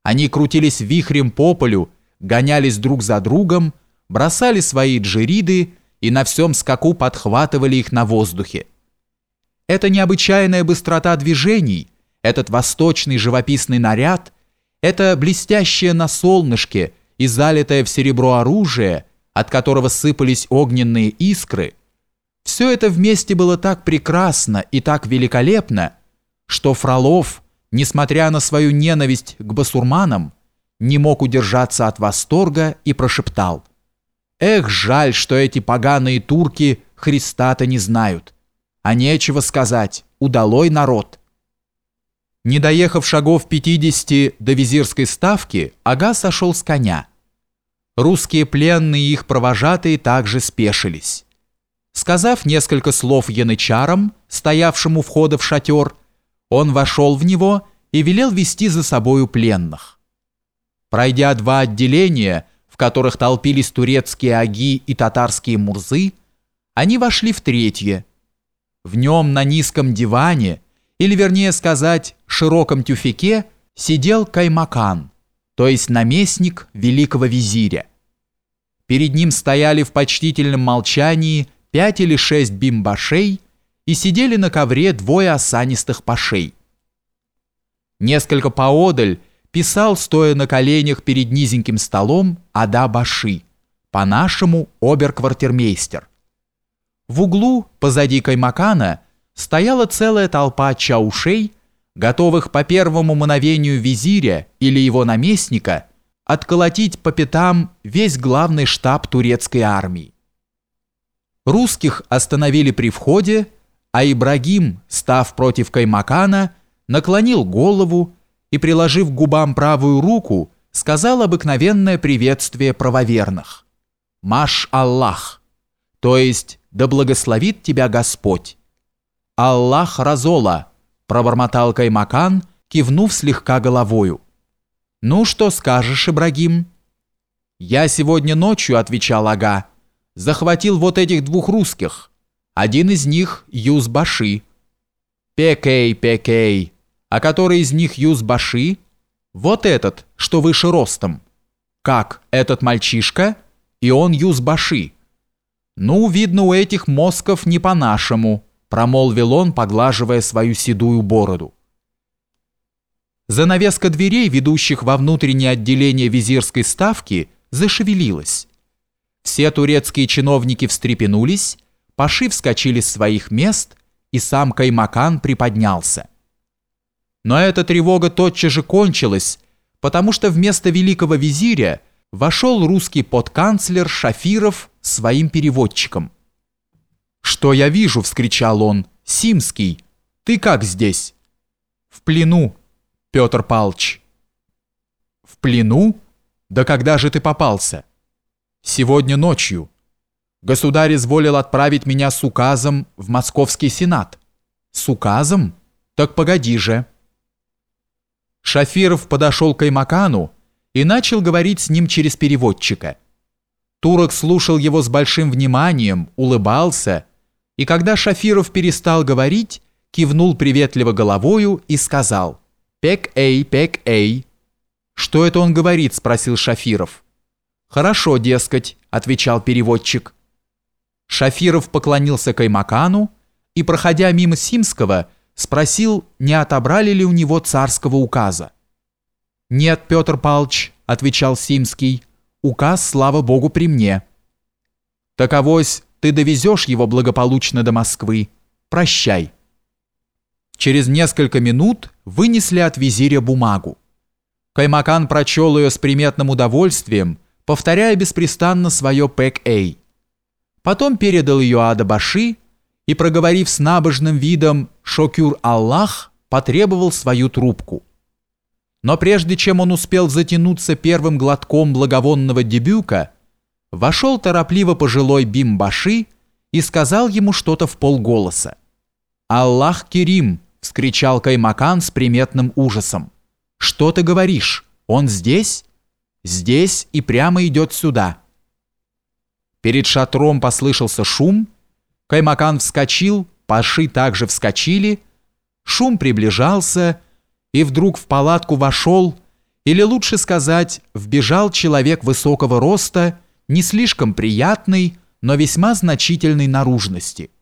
Они крутились вихрем по полю, гонялись друг за другом, бросали свои джириды и на всем скаку подхватывали их на воздухе. Эта необычайная быстрота движений, этот восточный живописный наряд, это блестящее на солнышке и залитое в серебро оружие, от которого сыпались огненные искры, все это вместе было так прекрасно и так великолепно, что Фролов, несмотря на свою ненависть к басурманам, не мог удержаться от восторга и прошептал: «Эх, жаль, что эти поганые турки Христа-то не знают. А нечего сказать, удалой народ». Не доехав шагов 50 до визирской ставки, ага сошел с коня. Русские пленные и их провожатые также спешились. Сказав несколько слов янычарам, стоявшим у входа в шатер, он вошел в него и велел вести за собою пленных. Пройдя 2 отделения, в которых толпились турецкие аги и татарские мурзы, они вошли в 3-е. В нем на низком диване, или вернее сказать, широком тюфяке, сидел Каймакан, то есть наместник великого визиря. Перед ним стояли в почтительном молчании 5 или 6 бимбашей и сидели на ковре 2 осанистых пашей. Несколько поодаль писал, стоя на коленях перед низеньким столом, Ада-баши, по-нашему обер-квартирмейстер. В углу, позади Каймакана, стояла целая толпа чаушей, готовых по первому мановению визиря или его наместника отколотить по пятам весь главный штаб турецкой армии. Русских остановили при входе, а Ибрагим, став против Каймакана, наклонил голову и, приложив к губам правую руку, сказал обыкновенное приветствие правоверных: «Маш-Аллах», то есть «Да благословит тебя Господь». «Аллах разола», пробормотал Каймакан, кивнув слегка головою. «Ну, что скажешь, Ибрагим?» «Я сегодня ночью, — отвечал ага, — захватил вот этих 2 русских. Один из них Юзбаши». «Пекей, Пекей. А который из них Юзбаши?» «Вот этот, что выше ростом». «Как, этот мальчишка?» «И он Юзбаши». «Ну, видно, у этих мозгов не по-нашему», промолвил он, поглаживая свою седую бороду. Занавеска дверей, ведущих во внутреннее отделение визирской ставки, зашевелилась. Все турецкие чиновники встрепенулись, паши вскочили с своих мест, и сам Каймакан приподнялся. Но эта тревога тотчас же кончилась, потому что вместо великого визиря вошел русский подканцлер Шафиров с своим переводчиком. «Что я вижу?» — вскричал он. «Симский, ты как здесь?» «В плену, Петр Павлович». «В плену? Да когда же ты попался?» «Сегодня ночью. Государь изволил отправить меня с указом в Московский сенат». «С указом? Так погоди же». Шафиров подошел к Каймакану и начал говорить с ним через переводчика. Турок слушал его с большим вниманием, улыбался, и когда Шафиров перестал говорить, кивнул приветливо головою и сказал: «Пек-эй, пек-эй». «Что это он говорит?» – спросил Шафиров. «Хорошо, дескать», – отвечал переводчик. Шафиров поклонился Каймакану и, проходя мимо Симского, спросил, не отобрали ли у него царского указа. «Нет, Петр Павлович», – отвечал Симский, – «указ, слава Богу, при мне». «Так авось ты довезешь его благополучно до Москвы. Прощай». Через несколько минут вынесли от визиря бумагу. Каймакан прочел ее с приметным удовольствием, повторяя беспрестанно свое «пек-эй». Потом передал ее Ада-баши и, проговорив с набожным видом «Шокюр-Аллах», потребовал свою трубку. Но прежде чем он успел затянуться первым глотком благовонного дебюка, вошел торопливо пожилой бимбаши и сказал ему что-то вполголоса. «Аллах Керим!» — вскричал Каймакан с приметным ужасом. «Что ты говоришь? Он здесь?» «Здесь и прямо идет сюда». Перед шатром послышался шум, Каймакан вскочил, паши также вскочили, шум приближался, и вдруг в палатку вошел Или лучше сказать, вбежал человек высокого роста, не слишком приятный, но весьма значительной наружности.